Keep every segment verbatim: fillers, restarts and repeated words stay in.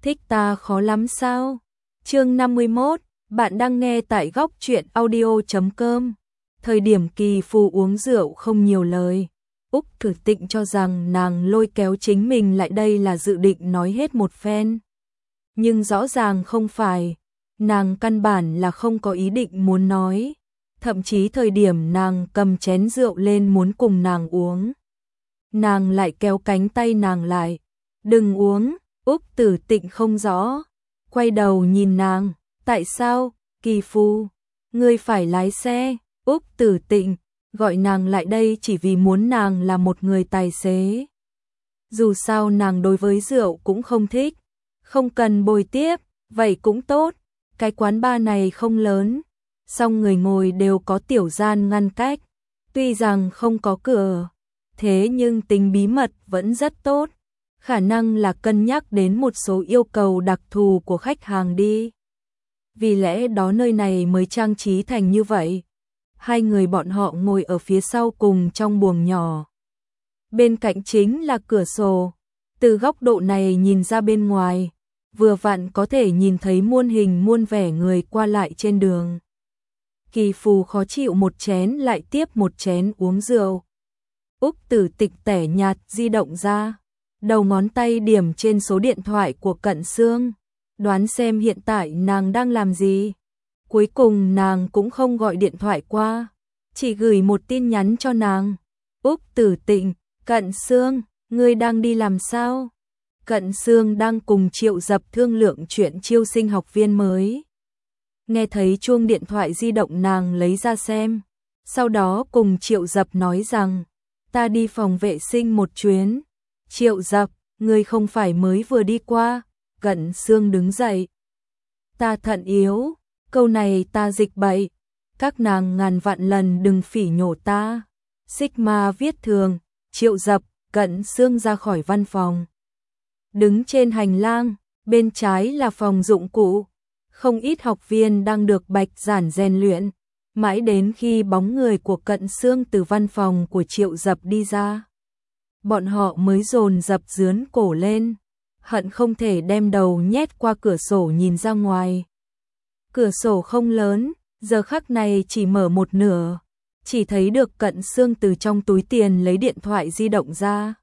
Thích ta khó lắm sao? Chương năm mươi mốt, bạn đang nghe tại góc truyện audio chấm com. Thời điểm Kỳ Phù uống rượu không nhiều lời, Úc Thử Tịnh cho rằng nàng lôi kéo chính mình lại đây là dự định nói hết một phen. Nhưng rõ ràng không phải, nàng căn bản là không có ý định muốn nói. Thậm chí thời điểm nàng cầm chén rượu lên muốn cùng nàng uống, nàng lại kéo cánh tay nàng lại. Đừng uống. Úc Tử Tịnh không rõ, quay đầu nhìn nàng, tại sao? Kỳ Phù, ngươi phải lái xe. Úc Tử Tịnh gọi nàng lại đây chỉ vì muốn nàng là một người tài xế. Dù sao nàng đối với rượu cũng không thích, không cần bồi tiếp, vậy cũng tốt. Cái quán bar này không lớn, song người ngồi đều có tiểu gian ngăn cách, tuy rằng không có cửa, thế nhưng tính bí mật vẫn rất tốt. Khả năng là cân nhắc đến một số yêu cầu đặc thù của khách hàng đi. Vì lẽ đó nơi này mới trang trí thành như vậy. Hai người bọn họ ngồi ở phía sau cùng trong buồng nhỏ. Bên cạnh chính là cửa sổ. Từ góc độ này nhìn ra bên ngoài, vừa vặn có thể nhìn thấy muôn hình muôn vẻ người qua lại trên đường. Kỳ Phù khó chịu một chén lại tiếp một chén uống rượu. Úc Tử Tịnh tẻ nhạt di động ra, đầu ngón tay điểm trên số điện thoại của Cận Xương, đoán xem hiện tại nàng đang làm gì. Cuối cùng nàng cũng không gọi điện thoại qua, chỉ gửi một tin nhắn cho nàng. Úc Tử Tịnh, Cận Xương, ngươi đang đi làm sao? Cận Xương đang cùng Triệu Dập thương lượng chuyện chiêu sinh học viên mới. Nghe thấy chuông điện thoại di động nàng lấy ra xem, sau đó cùng Triệu Dập nói rằng, ta đi phòng vệ sinh một chuyến. Triệu Dập, ngươi không phải mới vừa đi qua? Cận Xương đứng dậy. Ta thận yếu, câu này ta dịch bậy, các nàng ngàn vạn lần đừng phỉ nhổ ta. Sigma viết thường. Triệu Dập, Cận Xương ra khỏi văn phòng. Đứng trên hành lang, bên trái là phòng dụng cụ. Không ít học viên đang được bạch giản rèn luyện, mãi đến khi bóng người của Cận Xương từ văn phòng của Triệu Dập đi ra, bọn họ mới dồn dập dướn cổ lên, hận không thể đem đầu nhét qua cửa sổ nhìn ra ngoài. Cửa sổ không lớn, giờ khắc này chỉ mở một nửa, chỉ thấy được Cận Xương từ trong túi tiền lấy điện thoại di động ra.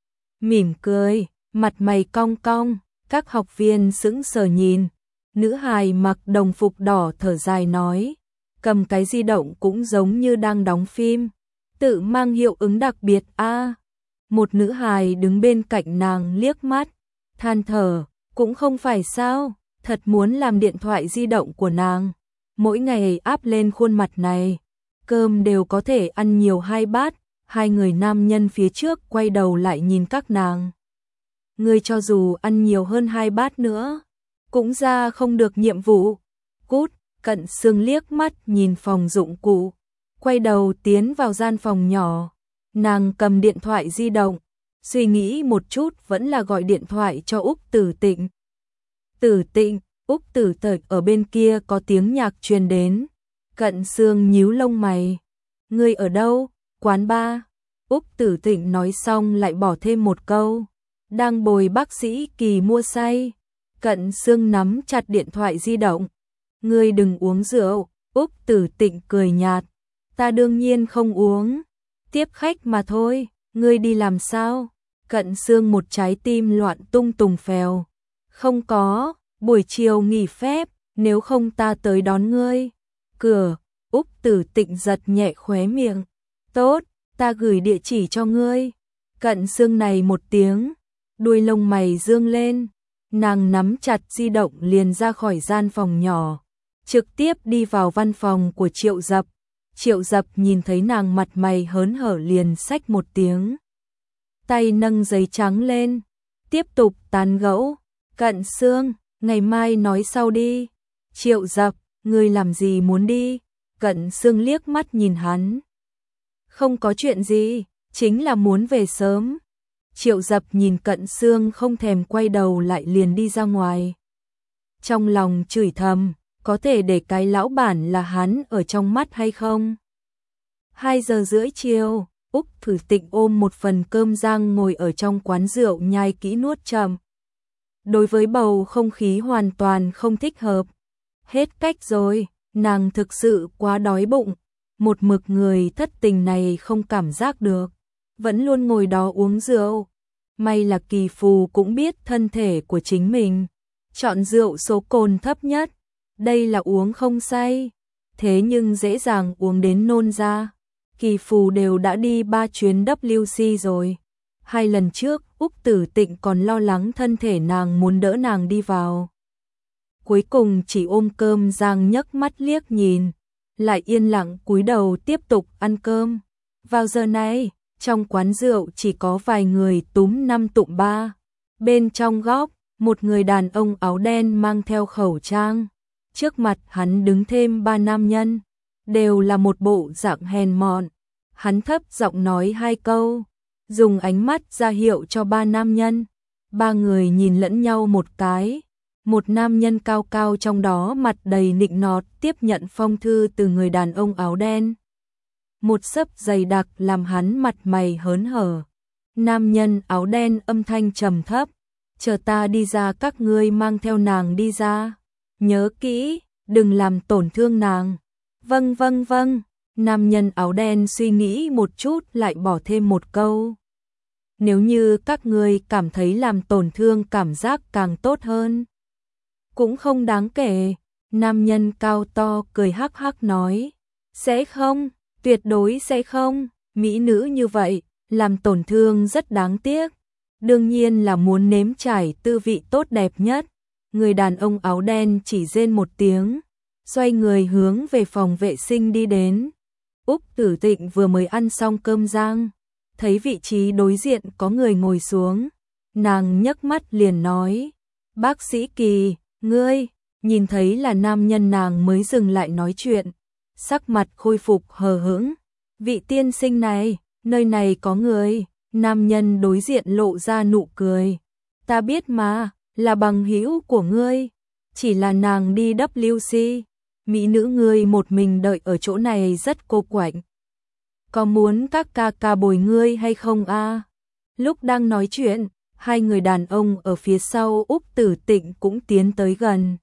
Mỉm cười, mặt mày cong cong, các học viên sững sờ nhìn. Nữ hài mặc đồng phục đỏ thở dài nói, cầm cái di động cũng giống như đang đóng phim, tự mang hiệu ứng đặc biệt a. À, một nữ hài đứng bên cạnh nàng liếc mắt, than thở, cũng không phải sao, thật muốn làm điện thoại di động của nàng, mỗi ngày áp lên khuôn mặt này, cơm đều có thể ăn nhiều hai bát. Hai người nam nhân phía trước quay đầu lại nhìn các nàng. Ngươi cho dù ăn nhiều hơn hai bát nữa, cũng ra không được nhiệm vụ. Cút. Cận Xương liếc mắt nhìn phòng dụng cụ, quay đầu tiến vào gian phòng nhỏ. Nàng cầm điện thoại di động, suy nghĩ một chút vẫn là gọi điện thoại cho Úc Tử Tịnh. Tử Tịnh, Úc Tử Tịnh ở bên kia có tiếng nhạc truyền đến. Cận Xương nhíu lông mày. Ngươi ở đâu? Quán bar. Úc Tử Tịnh nói xong lại bỏ thêm một câu. Đang bồi bác sĩ Kỳ mua say. Cận Xương nắm chặt điện thoại di động. Ngươi đừng uống rượu. Úc Tử Tịnh cười nhạt. Ta đương nhiên không uống. Tiếp khách mà thôi. Ngươi đi làm sao? Cận Xương một trái tim loạn tung tùng phèo. Không có, buổi chiều nghỉ phép, nếu không ta tới đón ngươi. Cửa. Úc Tử Tịnh giật nhẹ khóe miệng. Tốt, ta gửi địa chỉ cho ngươi. Cận Xương này một tiếng, đuôi lông mày dương lên. Nàng nắm chặt di động liền ra khỏi gian phòng nhỏ, trực tiếp đi vào văn phòng của Triệu Dập. Triệu Dập nhìn thấy nàng mặt mày hớn hở liền xách một tiếng, tay nâng giấy trắng lên, tiếp tục tán gẫu. Cận Xương, ngày mai nói sau đi. Triệu Dập, ngươi làm gì muốn đi? Cận Xương liếc mắt nhìn hắn. Không có chuyện gì, chính là muốn về sớm. Triệu Dập nhìn Cận Xương không thèm quay đầu lại liền đi ra ngoài. Trong lòng chửi thầm, có thể để cái lão bản là hắn ở trong mắt hay không? Hai giờ rưỡi chiều, Úc Thử Tịnh ôm một phần cơm rang ngồi ở trong quán rượu nhai kỹ nuốt chậm. đối với bầu không khí hoàn toàn không thích hợp. Hết cách rồi, nàng thực sự quá đói bụng, một mực người thất tình này không cảm giác được, vẫn luôn ngồi đó uống rượu. May là Kỳ Phù cũng biết thân thể của chính mình, chọn rượu số cồn thấp nhất, đây là uống không say, thế nhưng dễ dàng uống đến nôn ra. Kỳ Phù đều đã đi ba chuyến W C rồi. Hai lần trước, Úc Tử Tịnh còn lo lắng thân thể nàng muốn đỡ nàng đi vào. Cuối cùng chỉ ôm cơm Giang nhấc mắt liếc nhìn, lại yên lặng cúi đầu tiếp tục ăn cơm. Vào giờ này, trong quán rượu chỉ có vài người túm năm tụm ba. Bên trong góc, một người đàn ông áo đen mang theo khẩu trang. Trước mặt hắn đứng thêm ba nam nhân, đều là một bộ dạng hèn mọn. Hắn thấp giọng nói hai câu, dùng ánh mắt ra hiệu cho ba nam nhân. Ba người nhìn lẫn nhau một cái. Một nam nhân cao cao trong đó mặt đầy nịnh nọt tiếp nhận phong thư từ người đàn ông áo đen. Một xấp dày đặc làm hắn mặt mày hớn hở. Nam nhân áo đen âm thanh trầm thấp, chờ ta đi ra các ngươi mang theo nàng đi ra. Nhớ kỹ, đừng làm tổn thương nàng. Vâng vâng vâng, nam nhân áo đen suy nghĩ một chút lại bỏ thêm một câu. Nếu như các ngươi cảm thấy làm tổn thương cảm giác càng tốt hơn, cũng không đáng kể. Nam nhân cao to cười hắc hắc nói, sẽ không, tuyệt đối sẽ không, mỹ nữ như vậy, làm tổn thương rất đáng tiếc. Đương nhiên là muốn nếm trải tư vị tốt đẹp nhất. Người đàn ông áo đen chỉ rên một tiếng, xoay người hướng về phòng vệ sinh đi đến. Úc Tử Tịnh vừa mới ăn xong cơm rang, thấy vị trí đối diện có người ngồi xuống, nàng nhấc mắt liền nói, bác sĩ Kỳ, ngươi, nhìn thấy là nam nhân nàng mới dừng lại nói chuyện, sắc mặt khôi phục hờ hững. Vị tiên sinh này, nơi này có người. Nam nhân đối diện lộ ra nụ cười, ta biết mà, là bằng hữu của ngươi, chỉ là nàng đi W C, mỹ nữ ngươi một mình đợi ở chỗ này rất cô quạnh. Có muốn các ca ca bồi ngươi hay không a? Lúc đang nói chuyện, hai người đàn ông ở phía sau Úc Tử Tịnh cũng tiến tới gần.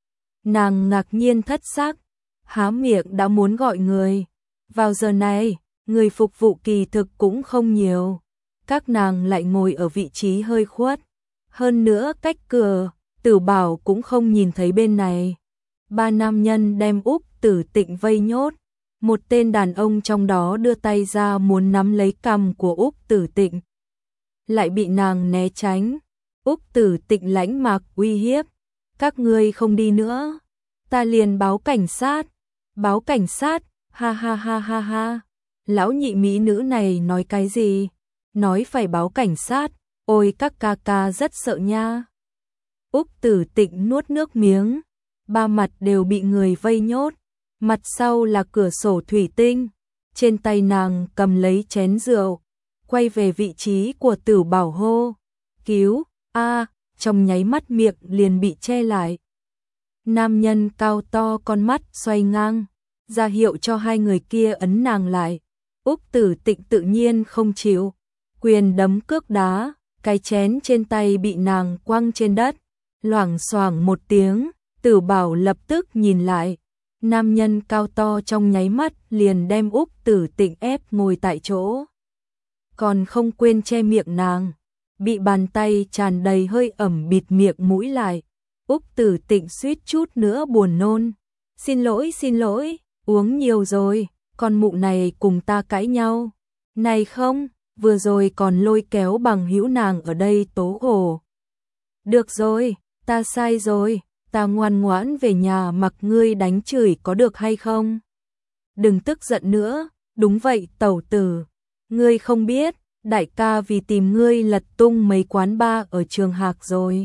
Nàng ngạc nhiên thất sắc, há miệng đã muốn gọi người. Vào giờ này, người phục vụ kỳ thực cũng không nhiều. Các nàng lại ngồi ở vị trí hơi khuất. Hơn nữa cách cửa, Tử Bảo cũng không nhìn thấy bên này. Ba nam nhân đem Úc Tử Tịnh vây nhốt. Một tên đàn ông trong đó đưa tay ra muốn nắm lấy cằm của Úc Tử Tịnh, lại bị nàng né tránh. Úc Tử Tịnh lãnh mạc uy hiếp, các ngươi không đi nữa, ta liền báo cảnh sát. Báo cảnh sát, ha ha ha ha ha. Lão nhị mỹ nữ này nói cái gì? Nói phải báo cảnh sát, ôi các ca ca rất sợ nha. Úc Tử Tịnh nuốt nước miếng, ba mặt đều bị người vây nhốt, mặt sau là cửa sổ thủy tinh, trên tay nàng cầm lấy chén rượu, quay về vị trí của Tử Bảo hô, cứu, a, trong nháy mắt miệng liền bị che lại. Nam nhân cao to con mắt xoay ngang, ra hiệu cho hai người kia ấn nàng lại. Úc Tử Tịnh tự nhiên không chịu, quyền đấm cước đá, cái chén trên tay bị nàng quăng trên đất, loảng xoảng một tiếng. Tử Bảo lập tức nhìn lại, nam nhân cao to trong nháy mắt liền đem Úc Tử Tịnh ép ngồi tại chỗ, còn không quên che miệng nàng, bị bàn tay tràn đầy hơi ẩm bịt miệng mũi lại. Úc Tử Tịnh suýt chút nữa buồn nôn, xin lỗi xin lỗi, uống nhiều rồi, con mụ này cùng ta cãi nhau. Này không, vừa rồi còn lôi kéo bằng hữu nàng ở đây tố khổ. Được rồi, ta sai rồi, ta ngoan ngoãn về nhà mặc ngươi đánh chửi có được hay không? Đừng tức giận nữa, đúng vậy tẩu tử, ngươi không biết, đại ca vì tìm ngươi lật tung mấy quán bar ở Trường Hạc rồi.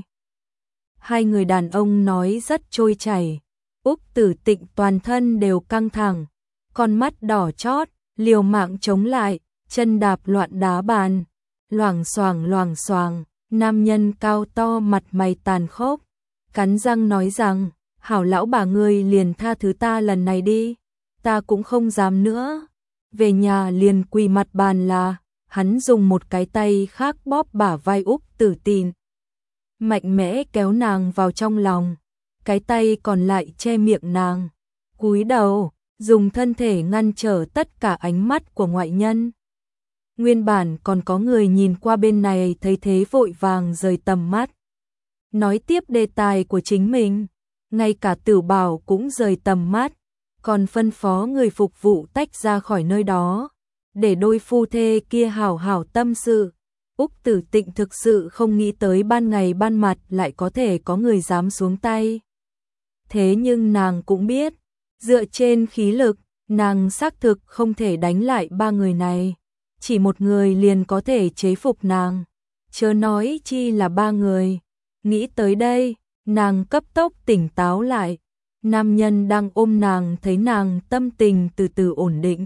Hai người đàn ông nói rất trôi chảy, Úc Tử Tịnh toàn thân đều căng thẳng, con mắt đỏ chót, liều mạng chống lại, chân đạp loạn đá bàn, loảng xoảng loảng xoảng. Nam nhân cao to mặt mày tàn khốc, cắn răng nói rằng, hảo lão bà ngươi liền tha thứ ta lần này đi, ta cũng không dám nữa. Về nhà liền quỳ mặt bàn là, hắn dùng một cái tay khác bóp bả vai Úc Tử Tịnh. mạnh mẽ kéo nàng vào trong lòng, cái tay còn lại che miệng nàng, cúi đầu, dùng thân thể ngăn trở tất cả ánh mắt của ngoại nhân. Nguyên bản còn có người nhìn qua bên này thấy thế vội vàng rời tầm mắt. Nói tiếp đề tài của chính mình, ngay cả Tử Bảo cũng rời tầm mắt, còn phân phó người phục vụ tách ra khỏi nơi đó, để đôi phu thê kia hảo hảo tâm sự. Úc Tử Tịnh thực sự không nghĩ tới ban ngày ban mặt lại có thể có người dám xuống tay. Thế nhưng nàng cũng biết, dựa trên khí lực, nàng xác thực không thể đánh lại ba người này. Chỉ một người liền có thể chế phục nàng, chớ nói chi là ba người. Nghĩ tới đây, nàng cấp tốc tỉnh táo lại. Nam nhân đang ôm nàng thấy nàng tâm tình từ từ ổn định,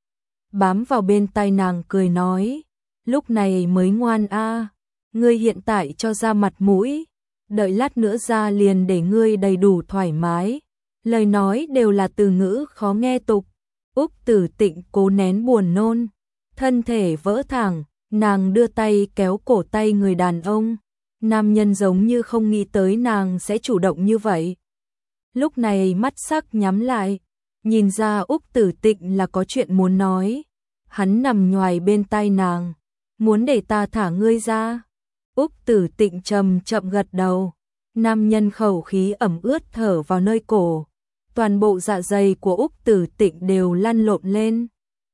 bám vào bên tai nàng cười nói, lúc này mới ngoan a, ngươi hiện tại cho ra mặt mũi, đợi lát nữa ra liền để ngươi đầy đủ thoải mái. Lời nói đều là từ ngữ khó nghe tục. Úc Tử Tịnh cố nén buồn nôn, thân thể vỡ thẳng, nàng đưa tay kéo cổ tay người đàn ông. Nam nhân giống như không nghĩ tới nàng sẽ chủ động như vậy. Lúc này mắt sắc nhắm lại, nhìn ra Úc Tử Tịnh là có chuyện muốn nói. Hắn nằm nhoài bên tai nàng, muốn để ta thả ngươi ra. Úc Tử Tịnh chậm chậm gật đầu. Nam nhân khẩu khí ẩm ướt thở vào nơi cổ, toàn bộ dạ dày của Úc Tử Tịnh đều lăn lộn lên.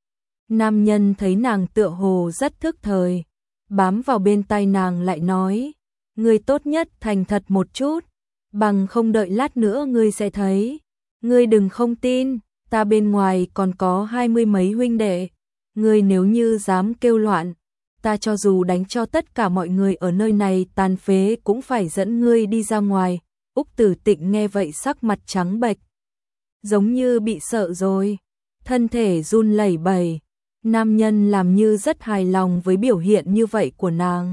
Nam nhân thấy nàng tựa hồ rất thức thời, bám vào bên tai nàng lại nói, ngươi tốt nhất thành thật một chút, bằng không đợi lát nữa ngươi sẽ thấy. Ngươi đừng không tin, ta bên ngoài còn có hai mươi mấy huynh đệ, ngươi nếu như dám kêu loạn, ta cho dù đánh cho tất cả mọi người ở nơi này tàn phế cũng phải dẫn ngươi đi ra ngoài. Úc Tử Tịnh nghe vậy sắc mặt trắng bệch, giống như bị sợ rồi, thân thể run lẩy bẩy. Nam nhân làm như rất hài lòng với biểu hiện như vậy của nàng,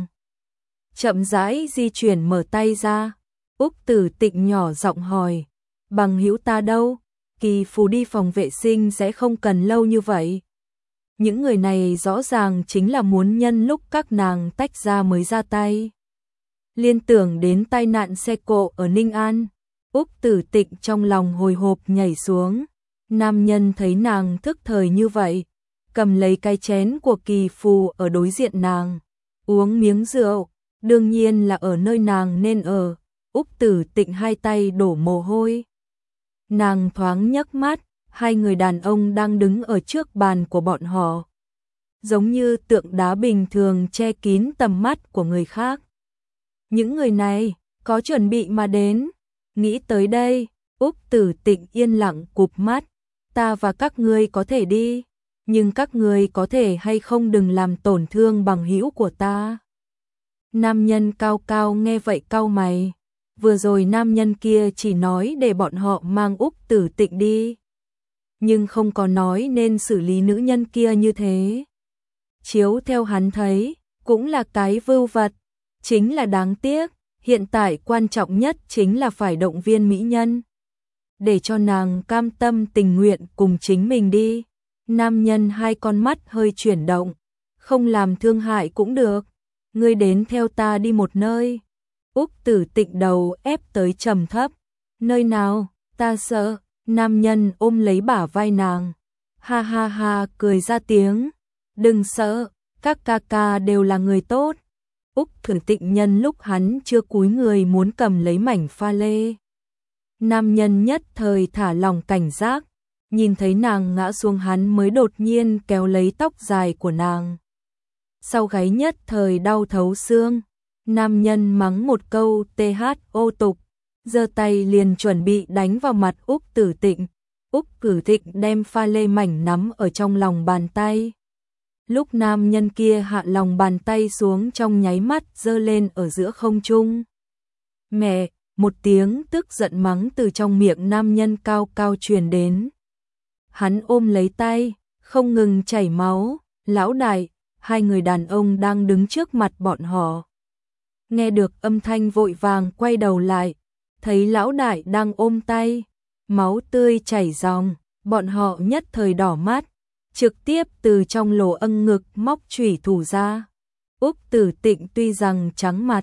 chậm rãi di chuyển mở tay ra. Úc Tử Tịnh nhỏ giọng hỏi, bằng hữu ta đâu? Kỳ Phù đi phòng vệ sinh sẽ không cần lâu như vậy. Những người này rõ ràng chính là muốn nhân lúc các nàng tách ra mới ra tay. Liên tưởng đến tai nạn xe cộ ở Ninh An, Úc Tử Tịnh trong lòng hồi hộp nhảy xuống. Nam nhân thấy nàng thức thời như vậy, cầm lấy cái chén của Kỳ Phù ở đối diện nàng, uống miếng rượu, đương nhiên là ở nơi nàng nên ở. Úc Tử Tịnh hai tay đổ mồ hôi. Nàng thoáng nhấc mắt, hai người đàn ông đang đứng ở trước bàn của bọn họ, giống như tượng đá bình thường che kín tầm mắt của người khác. Những người này có chuẩn bị mà đến. Nghĩ tới đây, Úc Tử Tịnh yên lặng cụp mắt. Ta và các ngươi có thể đi, nhưng các ngươi có thể hay không đừng làm tổn thương bằng hữu của ta. Nam nhân cao cao nghe vậy cau mày. Vừa rồi nam nhân kia chỉ nói để bọn họ mang Úc Tử Tịnh đi, nhưng không có nói nên xử lý nữ nhân kia như thế. Chiếu theo hắn thấy, cũng là cái vưu vật, chính là đáng tiếc. Hiện tại quan trọng nhất chính là phải động viên mỹ nhân, để cho nàng cam tâm tình nguyện cùng chính mình đi. Nam nhân hai con mắt hơi chuyển động, không làm thương hại cũng được, ngươi đến theo ta đi một nơi. Úc Tử Tịnh đầu ép tới trầm thấp, nơi nào? Ta sợ. Nam nhân ôm lấy bả vai nàng, ha ha ha cười ra tiếng, đừng sợ, các ca ca đều là người tốt. Úc Tử Tịnh nhân lúc hắn chưa cúi người muốn cầm lấy mảnh pha lê. Nam nhân nhất thời thả lòng cảnh giác, nhìn thấy nàng ngã xuống hắn mới đột nhiên kéo lấy tóc dài của nàng. Sau gáy nhất thời đau thấu xương, nam nhân mắng một câu tê hát ô tục, giơ tay liền chuẩn bị đánh vào mặt Úc Tử Tịnh. Úc Tử Tịnh đem pha lê mảnh nắm ở trong lòng bàn tay. Lúc nam nhân kia hạ lòng bàn tay xuống trong nháy mắt giơ lên ở giữa không trung. Mẹ, một tiếng tức giận mắng từ trong miệng nam nhân cao cao truyền đến. Hắn ôm lấy tay, không ngừng chảy máu. Lão đại, hai người đàn ông đang đứng trước mặt bọn họ, nghe được âm thanh vội vàng quay đầu lại, thấy lão đại đang ôm tay, máu tươi chảy ròng, bọn họ nhất thời đỏ mắt, trực tiếp từ trong lỗ âng ngực móc chủy thủ ra. Úc Tử Tịnh tuy rằng trắng mặt,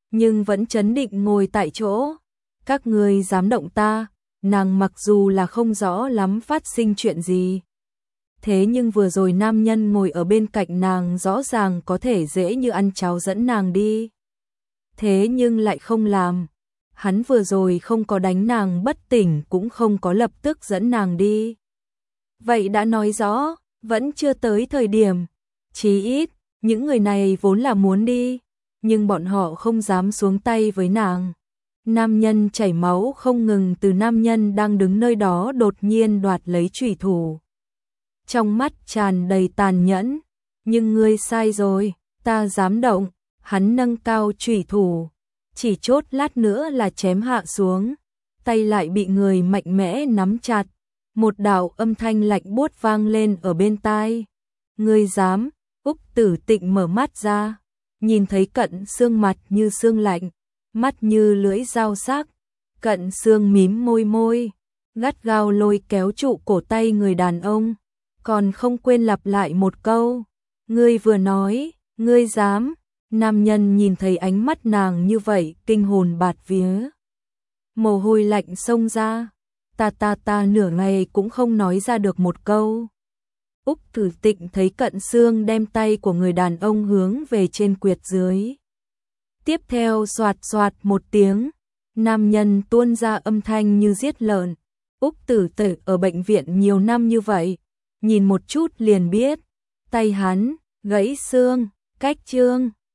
nhưng vẫn trấn định ngồi tại chỗ. Các ngươi dám động ta? Nàng mặc dù là không rõ lắm phát sinh chuyện gì. Thế nhưng vừa rồi nam nhân ngồi ở bên cạnh nàng rõ ràng có thể dễ như ăn cháo dẫn nàng đi. Thế nhưng lại không làm. Hắn vừa rồi không có đánh nàng bất tỉnh cũng không có lập tức dẫn nàng đi. Vậy đã nói rõ, vẫn chưa tới thời điểm. Chí ít, những người này vốn là muốn đi, nhưng bọn họ không dám xuống tay với nàng. Nam nhân chảy máu không ngừng từ nam nhân đang đứng nơi đó đột nhiên đoạt lấy chủy thủ. Trong mắt tràn đầy tàn nhẫn, nhưng ngươi sai rồi, ta dám động. Hắn nâng cao chủy thủ, chỉ chốt lát nữa là chém hạ xuống, tay lại bị người mạnh mẽ nắm chặt, một đạo âm thanh lạnh buốt vang lên ở bên tai. Ngươi dám? Úc Tử Tịnh mở mắt ra, nhìn thấy Cận Xương mặt như xương lạnh, mắt như lưỡi dao sắc. Cận Xương mím môi môi, gắt gao lôi kéo trụ cổ tay người đàn ông, còn không quên lặp lại một câu, ngươi vừa nói, ngươi dám. Nam nhân nhìn thấy ánh mắt nàng như vậy, kinh hồn bạt vía. Mồ hôi lạnh xông ra, ta ta ta nửa ngày cũng không nói ra được một câu. Úc Tử Tịnh thấy Cận Xương đem tay của người đàn ông hướng về trên quyệt dưới. Tiếp theo xoạt xoạt một tiếng, nam nhân tuôn ra âm thanh như giết lợn. Úc Tử Tịnh ở bệnh viện nhiều năm như vậy, nhìn một chút liền biết, tay hắn gãy xương, cách trương.